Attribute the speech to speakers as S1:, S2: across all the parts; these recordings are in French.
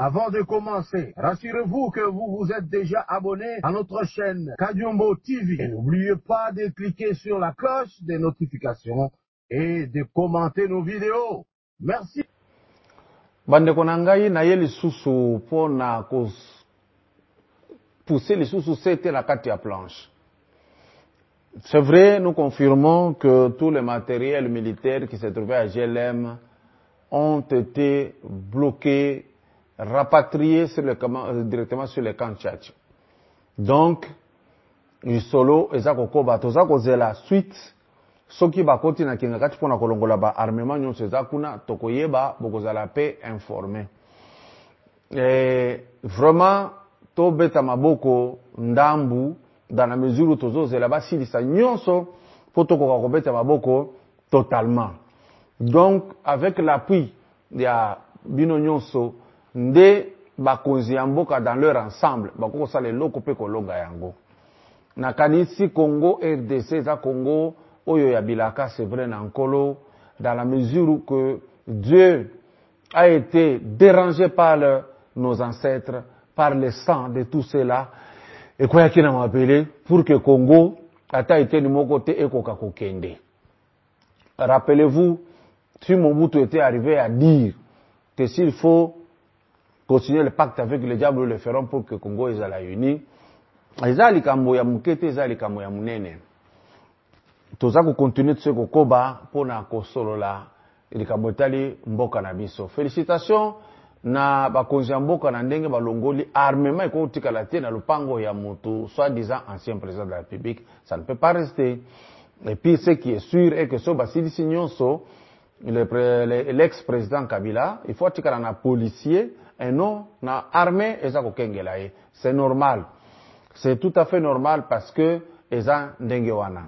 S1: Avant de commencer, rassurez-vous que vous vous êtes déjà abonné à notre chaîne Kadiombo TV. Et n'oubliez pas de cliquer sur la cloche des notifications et de commenter nos vidéos. Merci.
S2: Bande konangai na ye lisusu po na pousser lisusu c'était la carte à planche. C'est vrai, nous confirmons que tous les matériels militaires qui se trouvaient à GLM ont été bloqués, rapatriés directement sur les camps Tchatch. Donc, solo ezako koba tozako zela suite soki bakoti na kinga kati pona kolongola ba armement nyonso ezakuna tokoyeba bokozala pe informé. Et vraiment to beta maboko ndambu dans la mesure où tozo zela ba silisa nyonso po tokoka ko beta maboko totalement. Donc avec l'appui ya bino nyonso nde bakonzi ya mboka dans leur ensemble bakoko sala eloko pe kolonga yango. Na kanisi Congo RDC za Congo oyo ya bilaka c'est vrai na nkolo dans la mesure où que Dieu a été dérangé par nos ancêtres, par le sang de tout cela et quoi qu'il en appelé pour que Congo ata été de mon côté et koka kokende. Rappelez-vous, si Mobutu était arrivé à dire que s'il faut continuer le pacte avec le diable, nous le ferons pour que Congo est à la unie. Eza likambo ya mukete, eza likambo ya munene. Toza ko continuer tse ko koba pona ko solola likambo etali mboka na biso. Félicitations na bakonzi ya mboka na ndenge balongoli armement eko tikala te na lupango ya moto soi-disant ancien président de la République. Ça ne peut pas rester. Et puis ce qui est sûr est que so basilisi nyonso l'ex-président Kabila, il faut tikala na policier et non na armée eza ko kengela ye. C'est normal. C'est tout à fait normal parce que eza ndenge wana.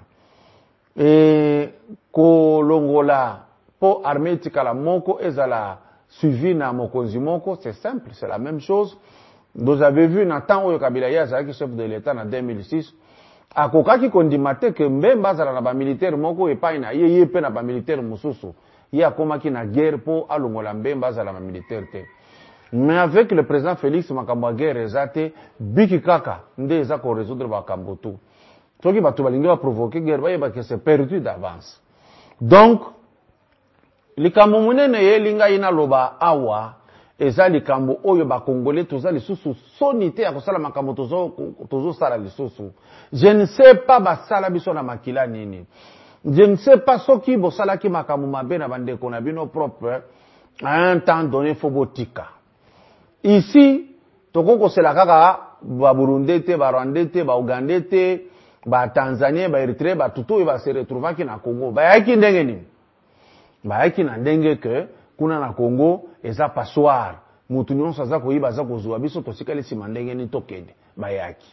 S2: Et kolongola po armée tikala moko ezala suivi na mokonzi moko, c'est simple, c'est la même chose. Vous avez vu na temps oyo Kabila ya azalaki chef de l'État en 2006, akokaki kondimate ke mbemba azala na ba militaire moko epai na ye pe na ba militaire mususu. Ye akomaki na guerre po alongola mbemba azala na militaire te. Mais avec le président Félix makambo guerre ezate biki kaka nde eza ko résoudre makambo tout. Toki batu balingi ba provoquer guerre ba que c'est perdu d'avance. Donc likambo munene ye linga ina loba awa eza likambo oyo ba congolais toza lisusu sonité ya kosala makambo tozo sala lisusu. Je ne sais pas basala biso na makila nini. Je ne sais pas soki bosala ki makambo mabe na bandeko na bino propre à un temps donné fobotika. Ici, tokoko sela kaka ba Burundi te, ba Rwanda te, ba Uganda te, ba Tanzanie, ba Eritrea, ba tuto ba se retrouvaki na Congo. Ba yaki ndenge ni. Ba yaki na ndenge ke kuna na Congo eza passoire. Mutu nyonso aza koyiba aza kozwa biso tosikali sima ndenge ni tokende. Ba yaki.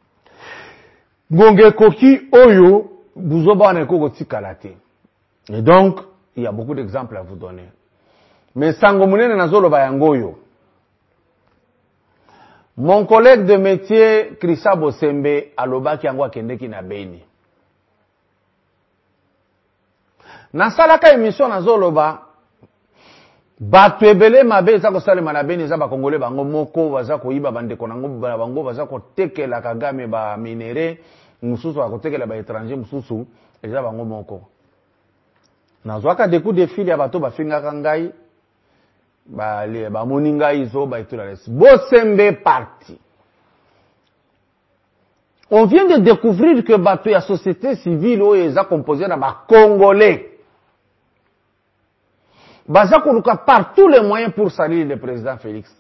S2: Ngonge koki oyo buzoba na koko tikala te. Et donc, il y a beaucoup d'exemples à vous donner. Mais sango munene nazolo ba yangoyo. Mon collègue de métier, Krissa Bosembe, alobaki yango akendeki na Beni. Na salaka émission na zoloba, batu ebele mabe eza kosalema na Beni eza ba Congolais bango moko baza koyiba bandeko nango bango baza kotekela Kagame ba minere, mususu akotekela ba étranger mususu eza bango moko. Nazwaka des coups de fil ya bato bafingaka ngai. Ba moninga izo ba itulales Bosembe parti. On vient de découvrir que bato ya société civile oyo eza composé na ba Congolais. Baza koluka par tous les moyens pour salir le président Félix.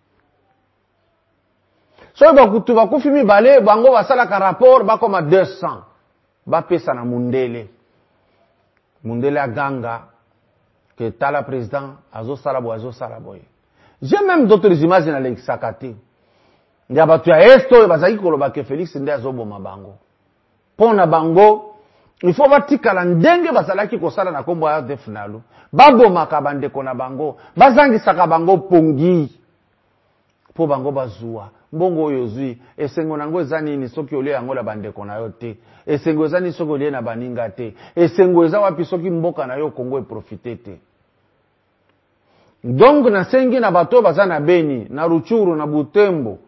S2: So bakutu bakufi mibale bango basala ka rapport bakoma 200. Ba pesa na Mundele. Mundele aganga que tala président azo salaboy. J'ai même d'autres images dans les sakati. Ndia batu ya esto e bazaki koloba ke Félix nde azoboma bango. Pona bango, il faut batikala ndenge bazalaki kosala na kombo ya defnalu. Baboma ka bandeko na bango, bazangisaka bango pongi. Po bango bazua. Mbongo oyo zui, esengo nango eza nini soki olie yango la bandeko na yo te. Esengo eza ni soki olie na baninga te. Esengo eza wapi soki mboka na yo Kongo e profite te. Donc na sengi na bato baza na Beni, na Ruchuru, na Butembo.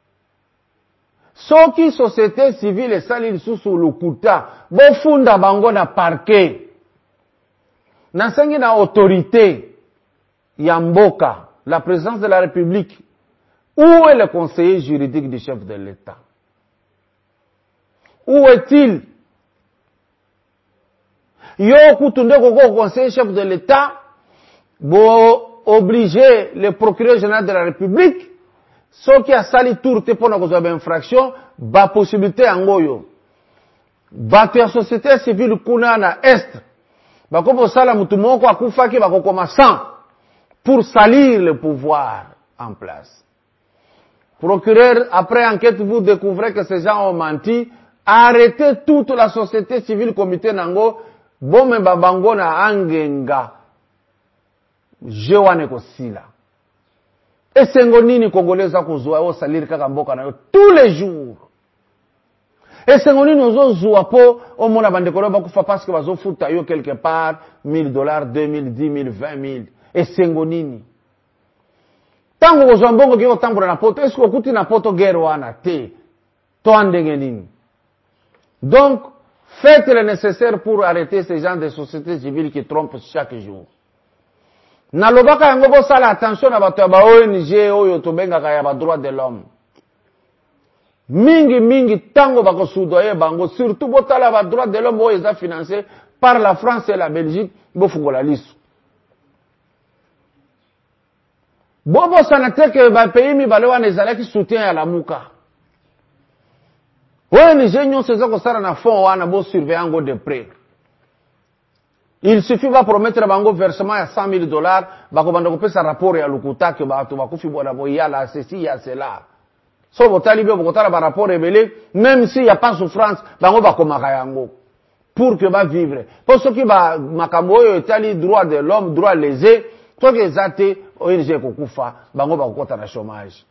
S2: Soki société civile esali lisusu lokuta, bofunda bango na parquet. Na sengi na autorité ya mboka, la présidence de la République. Où est le conseiller juridique du chef de l'État? Où est-il? Yo kutunde koko conseiller chef de l'État, bo obliger le procureur général de la République, ceux qui a sali tour te pona kozwa infraction, ba possibilité angoyo. Bato ya société civile kuna na est, bako sala mutu moko akufaki bako koma 100 pour salir le pouvoir en place. Procureur, après enquête, vous découvrez que ces gens ont menti. Arrêtez toute la société civile, comité nango, bome babango na angenga. Jewane kosila. Et sengo nini congolais za kozwa o salir kaka mboka na yo tous les jours. Et sengo nini ozo zwa po o mona bandeko ba kufa parce que bazo futa yo quelque part $1000, 2000, 10 000, 20 000. Et sengo nini? Tango kozwa mbongo kiko tambula na poto, est-ce que kuti na poto guerre wana te? To andenge nini? Donc, faites le nécessaire pour arrêter ces gens de sociétés civiles qui trompent chaque jour. Na lobaka yango bo sala attention na bato ya ba ONG oyo tobengaka ya ba droit de l'homme. Mingi tango bako soudoyer bango, surtout botala ba droit de l'homme oyo eza financé par la France et la Belgique, bo fungola lisu. Bobo sanate ke ba pays mi balewa nezalaki soutien ya lamuka. ONG nyonso eza kosala na fond wana bo surveiller ngo de près. Il suffit va promettre bango versement ya $100,000, bako banda kopesa rapport ya lukuta ke bato bakufi bona boya la ceci ya cela. So botali be bokotala ba rapport ebele, même si y a pas souffrance, bango bakomaka yango pour que ba vivre. Pour ceux qui ba makambo oyo etali droit de l'homme, droit lésé, toi que zate ONG kokufa, bango bakota na chômage.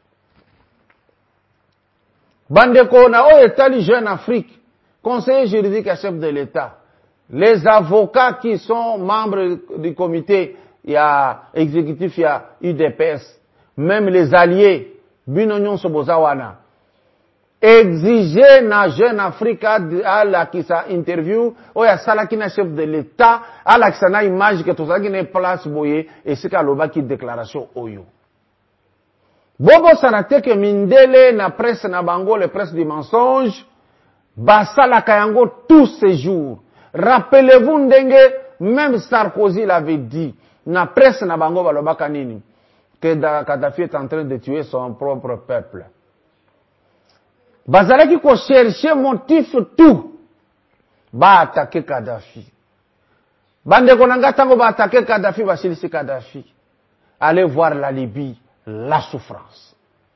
S2: Bandeko na oyo etali Jeune Afrique, conseiller juridique à chef de l'État. Les avocats qui sont membres du comité, il y a exécutif, il y a UDPS, même les alliés, Binonyon Sobozawana, exiger na Jeune Afrique à la qui sa interview, ou ya salaki na chef de l'État, à la qui sa na image que tout ça qui n'est place boye, et c'est qu'à l'oba qui déclaration oyo. Bobo sanate que mindele na presse na bango, le presse du mensonge, basala kayango tous ces jours. Rappelez-vous ndenge, même Sarkozy l'avait dit, na presse na bango balobaka nini, que Kadhafi est en train de tuer son propre peuple. Bazalaki ko chercher motif tout, ba attaquer Kadhafi. Bande konanga tango ba attaquer Kadhafi, ba silisi Kadhafi. Allez voir la Libye, la souffrance.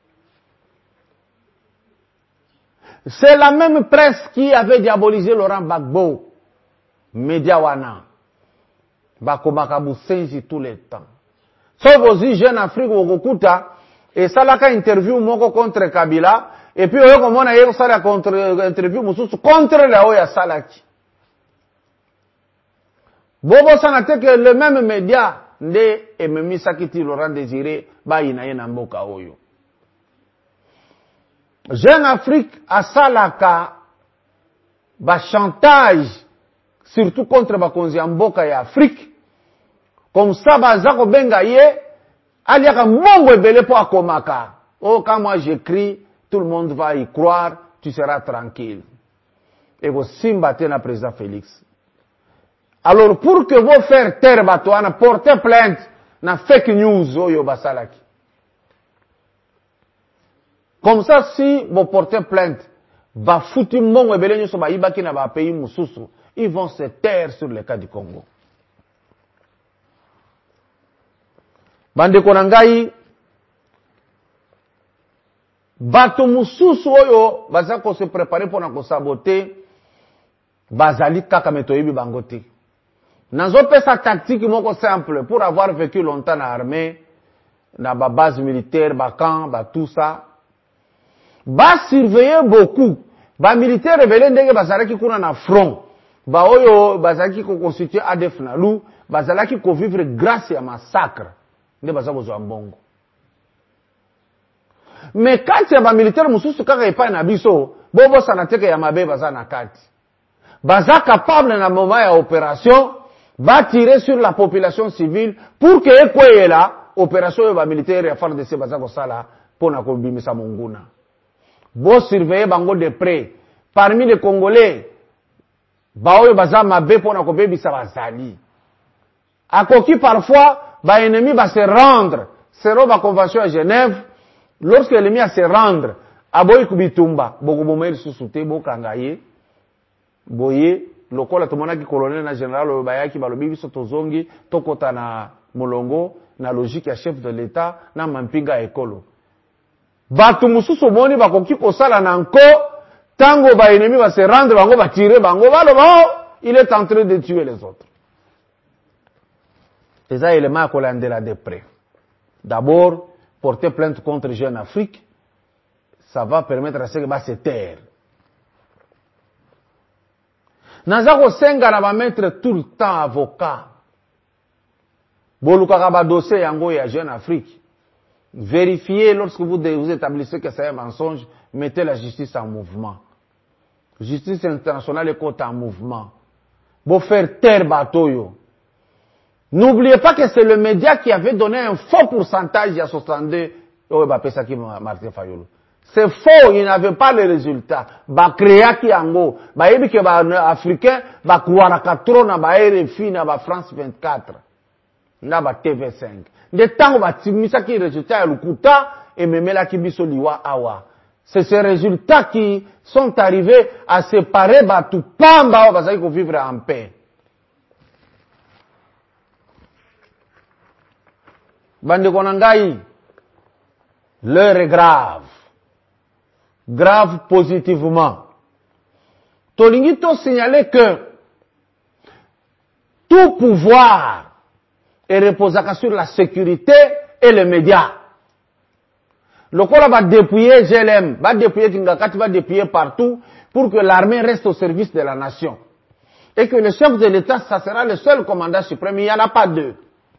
S2: C'est la même presse qui avait diabolisé Laurent Gbagbo. Mediawana. Bakomaka busenzi tout le temps. Sauf aussi Jeune Afrique Wokokuta, et ça l'a interview moko contre Kabila, et puis oyo komona yeko sala contre interview mususu contre la oya salaki. Bobo sanate que le même média nde ememi sakiti Laurent Désiré ba inaye na mboka oyo. Jeune Afrique a salaka ba chantage surtout contre bakonzi ya mboka ya Afrique. Comme ça, bazako benga ye, aliaka mongo ebele po akomaka. Oh, quand moi j'écris, tout le monde va y croire, tu seras tranquille. Et vous simbatez na président Félix. Alors, pour que vous faire taire batoana, portez plainte na fake news, oyo basalaki. Comme ça, si vous portez plainte, ba fouti mongo ebele nyoso ba ibaki na ba pays mususu, ils vont se taire sur le cas du Congo. Bandeko na ngai, bato mususu oyo baza ko se préparer pour na ko saboter bazali kaka metoyebi bango te. Nazo pesa tactique moko simple pour avoir vécu longtemps na armée, na ba base militaire, ba camp, ba tout ça. Ba surveiller beaucoup. Ba militaire rebelle ndenge bazalaki kuna na front. Ba oyo bazalaki ko constituer ADF na lu, bazalaki ko vivre grâce à massacre. nde baza kozwa mbongo. Mais kati ya ba militaire mususu kaka epai na biso bobo sana teke ya mabe baza na kati. Baza capable na moment ya opération va tirer sur la population civile pour que ekweyela opération ya ba militaire ya FARDC baza kosala pona ko bimisa monguna. Bo surveiller bango de près. Parmi les Congolais baoyo baza mabe pona ko bebisa bazali. Akoki parfois ba ennemi va se rendre selon la convention à Genève. Lorsque l'ennemi a se rendre, aboyi kubitumba, boko bomeli susute, bokanga ye, boye, lokola tomonaki colonel na général bayaki balobi biso tozongi, tokota na molongo, na logique ya chef de l'État, na mampinga ekolo. Batu mususu moni bakoki kosala na nko, tango ba ennemi va se rendre, bango va tirer, bango il est en train de tuer les autres. Et ça, élément à colandela de près. D'abord, porter plainte contre Jeune Afrique, ça va permettre à ce que se taire. Nazako senga na ba mettre tout le temps avocat. Bolukaka ba dossier yango ya Jeune Afrique. Vérifiez lorsque vous établissez que c'est un mensonge, mettez la justice en mouvement. Justice internationale est en mouvement. Pour faire taire batoyo. N'oubliez pas que c'est le média qui avait donné un faux pourcentage à 62 au Bapesaki Martin Fayulu. C'est faux, il n'avait pas les résultats. Ba créa ki ango, ba yebi ke ba africain, ba kuaraka trop na ba RFI na ba France 24. Na ba TV5. De tango ba timisa ki résultats ya lukuta et memela ki biso liwa awa. C'est ces résultats qui sont arrivés à séparer ba tout pamba ba bazaki ko vivre en paix. Bande Konangai, l'heure est grave. Grave positivement. Tolingito signalait que tout pouvoir est reposé sur la sécurité et les médias. Le Kola va dépouiller GLM, va dépouiller Kingakati, va dépouiller partout pour que l'armée reste au service de la nation. Et que le chef de l'État, ça sera le seul commandant suprême, il n'y en a pas deux.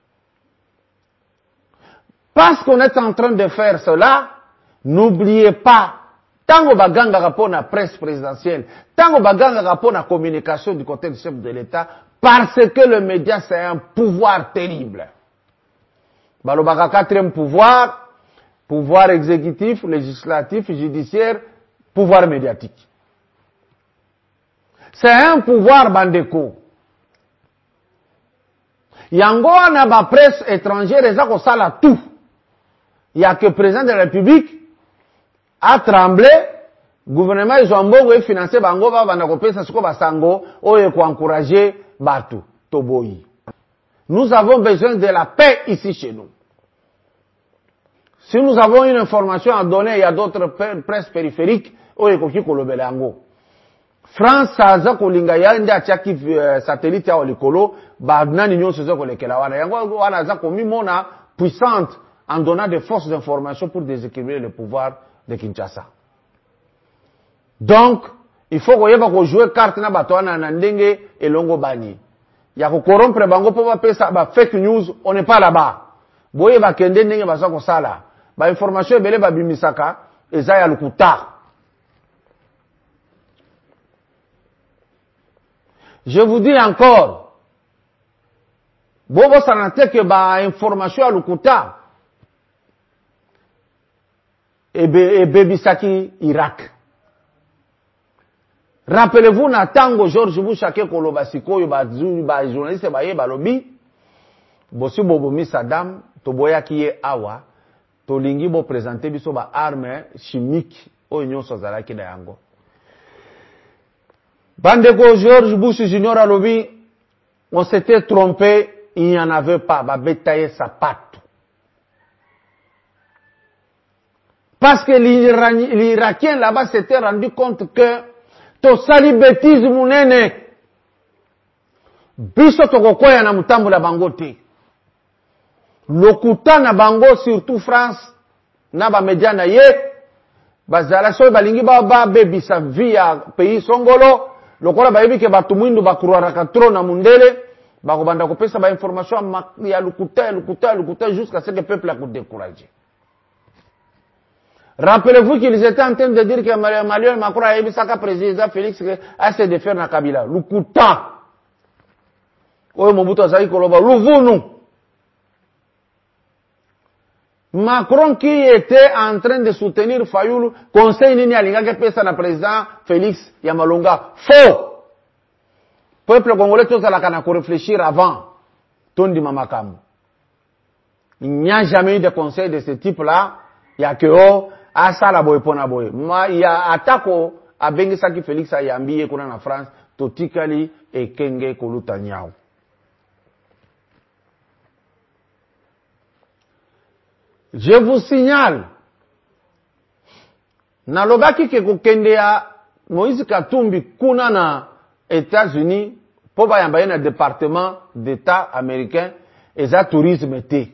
S2: Parce qu'on est en train de faire cela, n'oubliez pas, tango baganga rapona presse présidentielle, tango baganga rapona communication du côté du chef de l'État, parce que le média c'est un pouvoir terrible. Balobaka quatrième pouvoir, pouvoir exécutif, législatif, judiciaire, pouvoir médiatique. C'est un pouvoir bandeko. Yango na ba presse étrangère, ezako sala tout. Il n'y a que le président de la République a tremblé, le gouvernement de Zouambongo est financé, bango va vanakopé, ça se basango, oye ko encourager Batu, Toboyi. Nous avons besoin de la paix ici chez nous. Si nous avons une information à donner, il y a d'autres presses périphériques, oye ko kiko lobelango. France, ça ko linga ya ndia chaki satellite ya olikolo, ba nani nyo sezo ko lekela wana. Yango wana za ko mimona puissante en donnant des fausses informations pour déséquilibrer le pouvoir de Kinshasa. Donc, il faut qu'on joue carte na batoana na ndenge et longo bani. Ya ko corrompre bango po ba pesa ba fake news, on n'est pas là-bas. Boye ba kende ndenge ba ko sala. Ba information ebele ba bimisaka eza ya lukuta. Je vous dis encore, bobo sanate que ba information ya lukuta et Bebisaki, Irak. Rappelez-vous, na tango George Bush ake koloba sikoyo ba journaliste ba ye balobi, bosi bobomi Saddam, toboya kiye awa, tolingi bo présenter biso ba arme chimique oyo nyonso zalaki na yango. Bandeko George Bush Junior alobi, on s'était trompé, il n'y en avait pas, ba betaye sa patte. Parce que l'Irakien là-bas s'était rendu compte que to sali bêtise munene. Biso tokokoya na mutambu la bango te. Lokuta na bango surtout France na ba media na ye bazala so balingi ba bebisa via pays songolo lokola bayebi ke batu mwindu bakuraraka tro na mundele bakobanda kopesa ba information ya lukuta jusqu'à ce que le peuple a découragé. Rappelez-vous qu'ils étaient en train de dire que Emmanuel Macron a émis sa président Félix a se défaire na Kabila. Lukuta. Oyo Mobutu azali koloba luvunu. Macron qui était en train de soutenir Fayoulou, conseil nini alingaki pesa na président Félix Yamalonga. Faux. Peuple congolais tozalaka na ko réfléchir avant tondi mamakambo. Il n'y a jamais eu de conseil de ce type-là. Il y a que asala boye pona boye. Il y a atako abengisaki Félix ayambiye kuna na France totikali ekenge koluta nyao. Je vous signale, nalobaki ke kokende ya Moïse Katumbi kuna na États-Unis, po ba yamba na département d'État américain, eza tourisme te.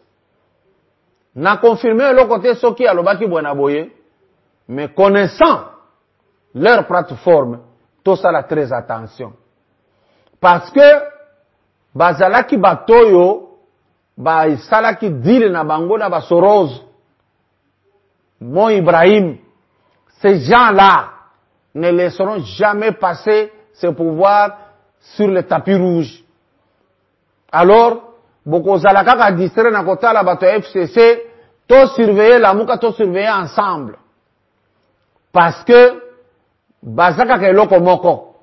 S2: Na confirmé le côté soki alobaki bwana boye, mais connaissant leur plateforme, tout ça la très attention. Parce que, bazalaki batoyo, ba isalaki deal na bango na ba Soros, Mo Ibrahim, ces gens-là ne laisseront jamais passer ce pouvoir sur le tapis rouge. Alors, boko zalaka ka distrait na kota la bato FCC, to surveiller la muka, to surveiller ensemble. Parce que, bazaka ke loko moko.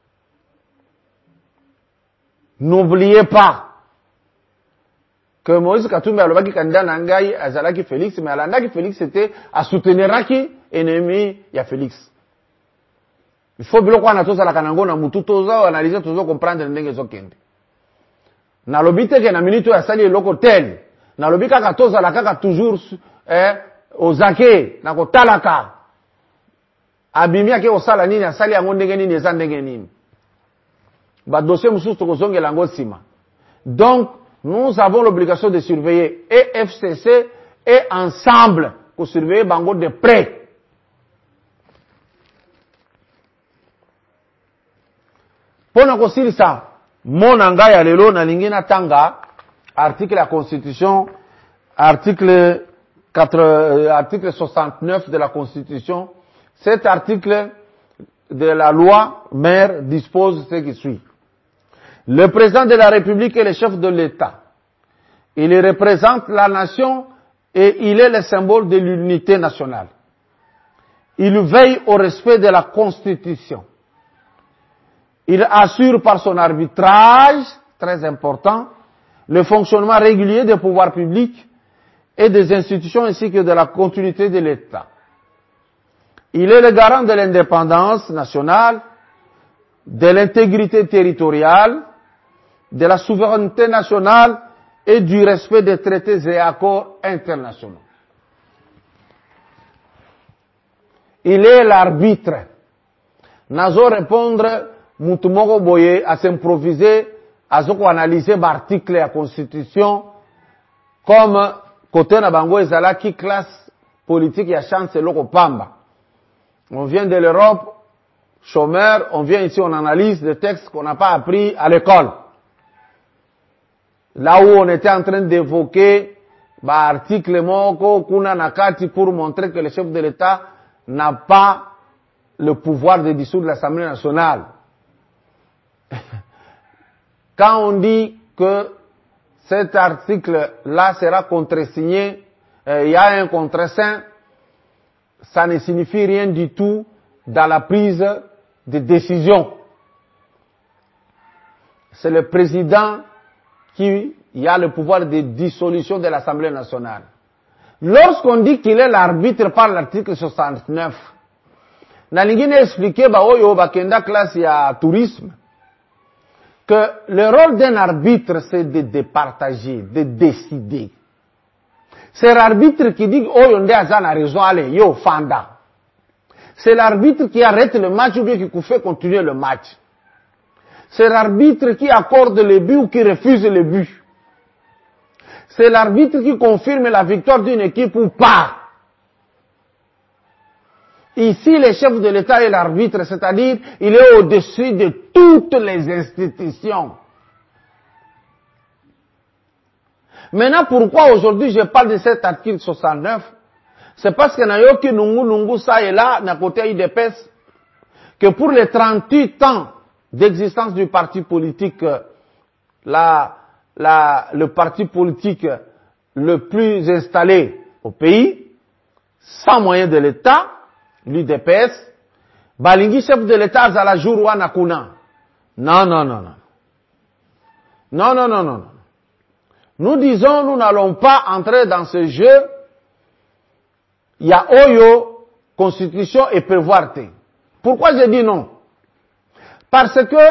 S2: N'oubliez pas que Moïse Katumbi alobaki candidat na ngai azalaki Félix, mais alandaki Félix c'était à soutenir qui ennemi ya Félix. Il faut biloko wana tozalaka nango na mutu toza analyser tozo comprendre ndenge zokende. Na lobite ke na minute ya sali eloko tel. Na lobika ka tozalaka ka toujours ozake na kotalaka. Abimia ke osala nini asali yango ndenge nini eza ndenge nini. Ba dossier mususu tokozongela yango sima. Donc nous avons l'obligation de surveiller et FCC et ensemble pour surveiller bango de près. Pona kosilisa monanga ya lelo na lingina tanga article la Constitution article 69 de la Constitution. Cet article de la loi mère dispose ce qui suit. Le président de la République est le chef de l'État. Il représente la nation et il est le symbole de l'unité nationale. Il veille au respect de la Constitution. Il assure par son arbitrage, très important, le fonctionnement régulier des pouvoirs publics et des institutions ainsi que de la continuité de l'État. Il est le garant de l'indépendance nationale, de l'intégrité territoriale, de la souveraineté nationale et du respect des traités et accords internationaux. Il est l'arbitre. Nazo répondre mutumoko boye à s'improviser, à ce qu'on analyse l'article de la Constitution comme côté na bango ezala qui classe politique ya chance loko pamba. On vient de l'Europe, chômeur, on vient ici, on analyse des textes qu'on n'a pas appris à l'école. Là où on était en train d'évoquer l'article Moko, Kuna Nakati, pour montrer que le chef de l'État n'a pas le pouvoir de dissoudre l'Assemblée nationale. Quand on dit que cet article-là sera contresigné, il y a un contreseing, ça ne signifie rien du tout dans la prise de décision. C'est le président qui a le pouvoir de dissolution de l'Assemblée nationale. Lorsqu'on dit qu'il est l'arbitre par l'article 69, Nalingine expliqué oyo bakenda classe ya tourisme que le rôle d'un arbitre c'est de départager, de décider. C'est l'arbitre qui dit oyo nde azana raison allez yo fanda. C'est l'arbitre qui arrête le match ou bien qui fait continuer le match. C'est l'arbitre qui accorde le but ou qui refuse le but. C'est l'arbitre qui confirme la victoire d'une équipe ou pas. Ici, le chef de l'État est l'arbitre, c'est-à-dire il est au-dessus de toutes les institutions. Maintenant, pourquoi aujourd'hui je parle de cet article 69? C'est parce que Nayoki Nungu ça et là, n'a côté IDPS, que pour les 38 ans d'existence du parti politique, le parti politique le plus installé au pays, sans moyen de l'État, l'UDPS, Balingi chef de l'État Zala Jourwa Nakuna. Non, non, non, non. Non, non, non, non. Nous disons, nous n'allons pas entrer dans ce jeu. Il y a Oyo, Constitution et prévoir. Pourquoi je dis non? Parce que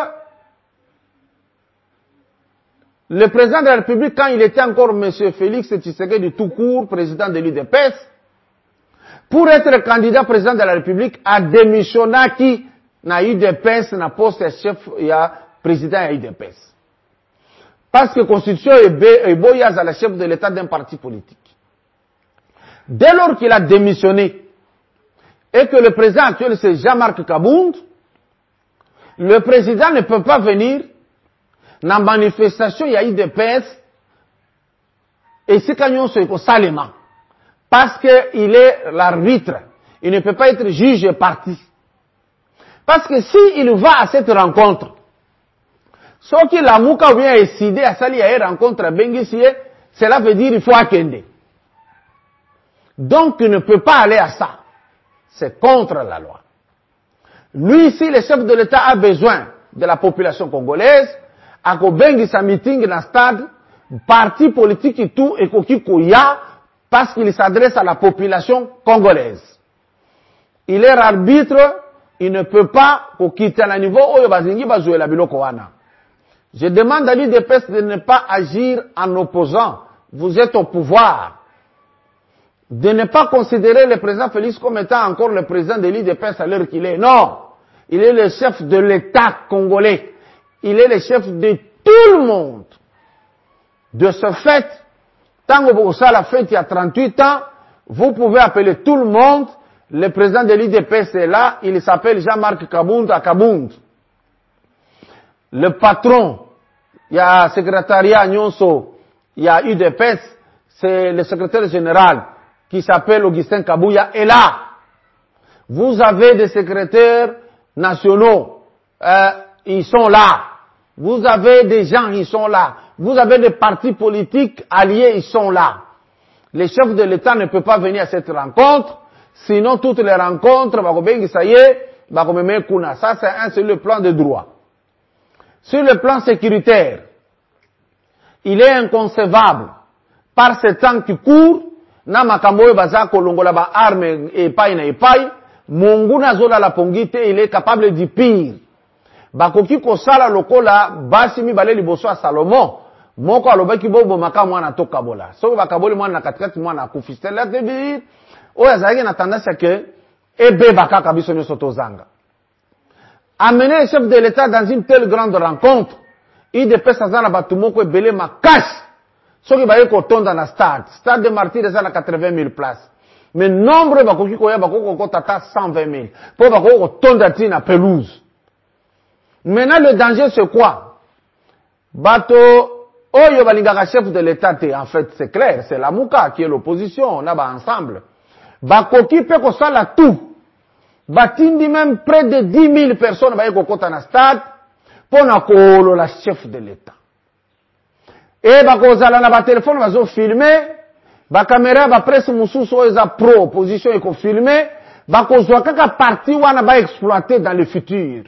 S2: le président de la République, quand il était encore M. Félix Tshisekedi tout court, président de l'UDPS, pour être candidat président de la République, a démissionné qui na UDPS, na poste chef, il y a président à UDPS. Parce que la Constitution est boya à la chef de l'État d'un parti politique. Dès lors qu'il a démissionné, et que le président actuel c'est Jean-Marc Kabound, le président ne peut pas venir dans la manifestation, il y a UDPS, et c'est quand on Salema. Parce qu'il est l'arbitre. Il ne peut pas être juge et parti. Parce que s'il va à cette rencontre, sauf que la Mouka vient décider à s'allier à une rencontre à Benguissié, cela veut dire qu'il faut Akende. Donc il ne peut pas aller à ça. C'est contre la loi. Lui ici, le chef de l'État a besoin de la population congolaise, à Bengi sa meeting dans le stade, parti politique et tout, et Kokikoya, parce qu'il s'adresse à la population congolaise. Il est arbitre, il ne peut pas quitter le niveau où il va jouer la biloko wana. Je demande à l'UDPS de ne pas agir en opposant. Vous êtes au pouvoir. De ne pas considérer le président Félix comme étant encore le président de l'UDPS à l'heure qu'il est. Non. Il est le chef de l'État congolais. Il est le chef de tout le monde. De ce fait, tant que vous savez la fête il y a 38 ans, vous pouvez appeler tout le monde. Le président de l'UDPS est là. Il s'appelle Jean-Marc Kabound à Kabound. Le patron, il y a secrétariat Nyonso, il y a UDPS, c'est le secrétaire général qui s'appelle Augustin Kabouya est là. Vous avez des secrétaires nationaux, ils sont là. Vous avez des gens, ils sont là. Vous avez des partis politiques alliés, ils sont là. Les chefs de l'État ne peuvent pas venir à cette rencontre, sinon toutes les rencontres, ça c'est le plan de droit. Sur le plan sécuritaire, il est inconcevable, par ce temps qui court, na makamboyo baza kolongola ba arme epai na epai, mungu na zola la pongite, il est capable du pire. Bakoki kosala lokola, basi mibale liboso a Salomon, moko alobaki bobo maka mwana toka bola. So bakaboli mwana na katikati mwana akufiste. La te oya zaki na tendance que, ebe baka kabiso nyoso tozanga. Amener le chef de l'État dans une telle grande rencontre, il dépêche à Zana Batumoko et Belé ma cache. Ce qui va y avoir dans la stade. Stade de Martyrs, c'est à 80 000 places. Mais nombre de Bakoki Koya Bakoko tata 120 000. Pour Bakoko tondati na pelouse. Maintenant, le danger, c'est quoi? Bato, Oyo Balingaka chef de l'État, en fait, c'est clair. C'est la Mouka qui est l'opposition. On a ensemble. Bakoki peut qu'on soit là tout. Batindi même près de 10 000 personnes va y kokota na stade pour na kolo la chef de l'État. Et bakozala na ba téléphone bazo filmer, ba caméra ba presse mususu oza pro opposition eko filmer, bakozwa kaka parti wana ba exploiter dans le futur.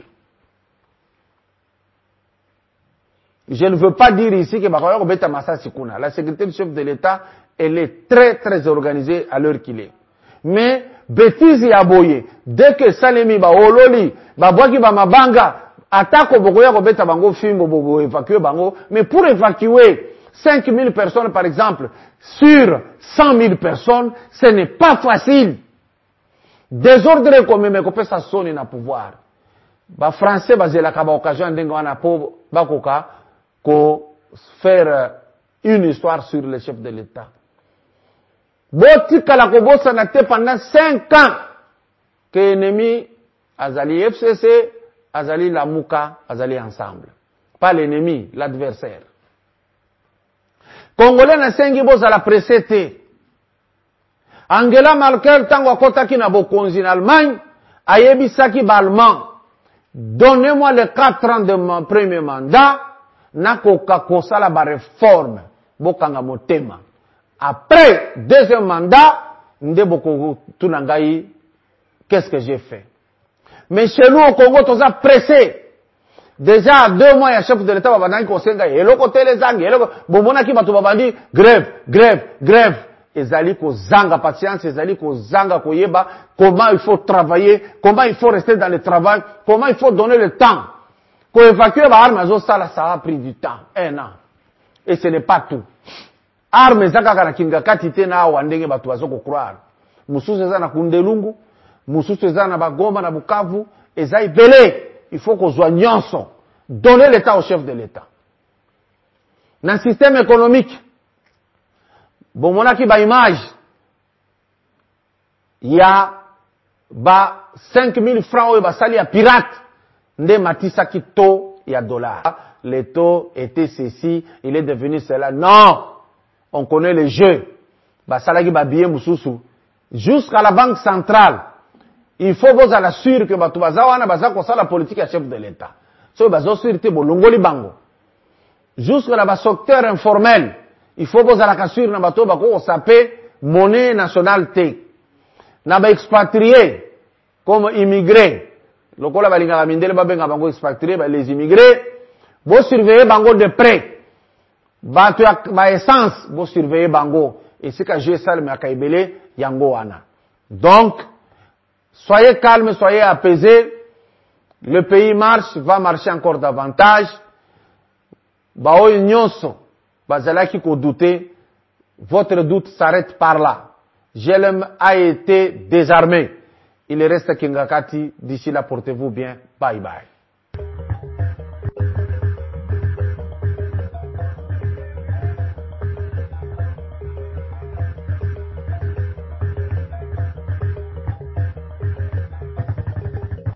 S2: Je ne veux pas dire ici que bakoya ko beta massa sikuna. La sécurité du chef de l'État, elle est très très organisée à l'heure qu'il est. Mais bêtise ya boye, dès que Salemi ba ololi, ba boaki ba mabanga, atako bokoya ko beta bango fimbo bobo évacuer bango, mais pour évacuer 5 000 personnes par exemple, sur 100 000 personnes, ce n'est pas facile. Désordre comme me kopé sa sonne na pouvoir. Ba français ba zelaka ba occasion ndenga wana po bakoka ko faire une histoire sur le chef de l'État. Botika la kobosa na te pendant 5 ans que l'ennemi Azali FCC, Azali Lamouka, Azali ensemble. Pas l'ennemi, l'adversaire. Congolais na sengi boza la pressé. Angela Merkel tango akotaki na bokonzi na Allemagne, ayebisaki ba allemand, donnez-moi les 4 ans de mon premier mandat, nakoka kosala ba réforme, bokanga motema. Après deuxième mandat, nde boko tunangai, qu'est-ce que j'ai fait? Mais chez nous au Congo, toza pressé. Déjà 2 mois, il y a chef de l'État, babandaki kosenga, eloko telezangi, eloko, bomonaki batu babandi, grève. Ezali ko zanga patience, ezali ko zanga koyeba, comment il faut travailler, comment il faut rester dans le travail, comment il faut donner le temps. Ko évacuer ba armes azo sala, ça a pris du temps, 1 an. Et ce n'est pas tout. Armes zaka kana kingakati tena wandenge batu bazo ko croire. Mususu eza na Kundelungu, mususu eza na Bagoma na Bukavu, eza ibele. Il faut qu'on soit nyonso. Donner l'État au chef de l'État. Dans le système économique, bon, mon aki ba image, il y a 5 000 francs, ba sali à pirate, nde matisa ki taux, il y a $. Le taux était ceci, il est devenu cela. Non! On connaît le jeu. Ba salaki ba billet mususu. Jusqu'à la banque centrale, il faut vous assurer que batu bazawana bazako ça la politique à chef de l'État. So bazo sûreté bolongoli bango. Jusqu'à la secteur informel, il faut vous assurer na bato bako sapé monnaie nationale T. Na ba expatrié comme immigré. Lokola balinga mindele babenga bango expatrié ba les immigrés, vous surveiller bango de près. Batu ba essence, vous surveiller bango et c'est que je sale me kaibele yango wana. Donc soyez calme, soyez apaisés. Le pays marche, va marcher encore davantage. Bao nyonso, bazalaki ko douter, votre doute s'arrête par là. JLM a été désarmé. Il reste Kingakati. D'ici là, portez-vous bien. Bye bye.